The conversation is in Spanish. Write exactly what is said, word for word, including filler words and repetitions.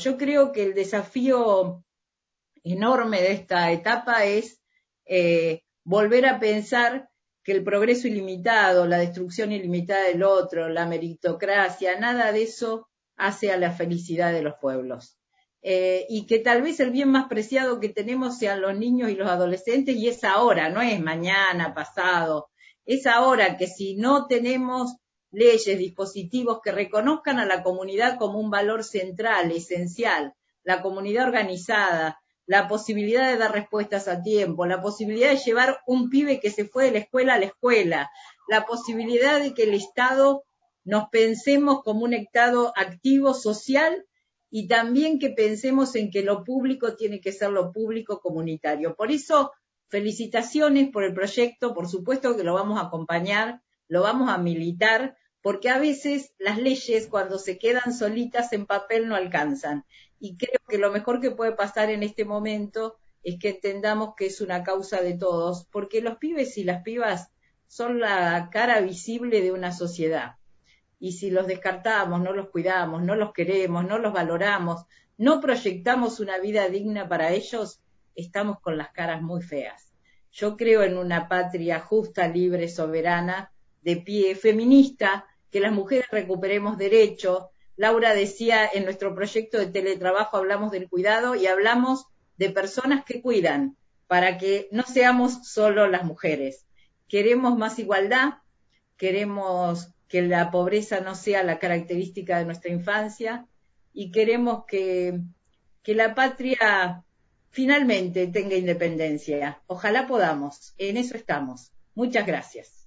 yo creo que el desafío enorme de esta etapa es eh, volver a pensar que el progreso ilimitado, la destrucción ilimitada del otro, la meritocracia, nada de eso hace a la felicidad de los pueblos. Eh, y que tal vez el bien más preciado que tenemos sean los niños y los adolescentes, y es ahora, no es mañana, pasado, es ahora que si no tenemos leyes, dispositivos que reconozcan a la comunidad como un valor central, esencial, la comunidad organizada, la posibilidad de dar respuestas a tiempo, la posibilidad de llevar un pibe que se fue de la escuela a la escuela, la posibilidad de que el Estado nos pensemos como un Estado activo, social, y también que pensemos en que lo público tiene que ser lo público comunitario. Por eso, felicitaciones por el proyecto, por supuesto que lo vamos a acompañar, lo vamos a militar, porque a veces las leyes cuando se quedan solitas en papel no alcanzan. Y creo que lo mejor que puede pasar en este momento es que entendamos que es una causa de todos, porque los pibes y las pibas son la cara visible de una sociedad. Y si los descartamos, no los cuidamos, no los queremos, no los valoramos, no proyectamos una vida digna para ellos, estamos con las caras muy feas. Yo creo en una patria justa, libre, soberana, de pie, feminista, que las mujeres recuperemos derechos. Laura decía, en nuestro proyecto de teletrabajo hablamos del cuidado y hablamos de personas que cuidan, para que no seamos solo las mujeres. Queremos más igualdad, queremos que la pobreza no sea la característica de nuestra infancia y queremos que, que la patria finalmente tenga independencia. Ojalá podamos, en eso estamos. Muchas gracias.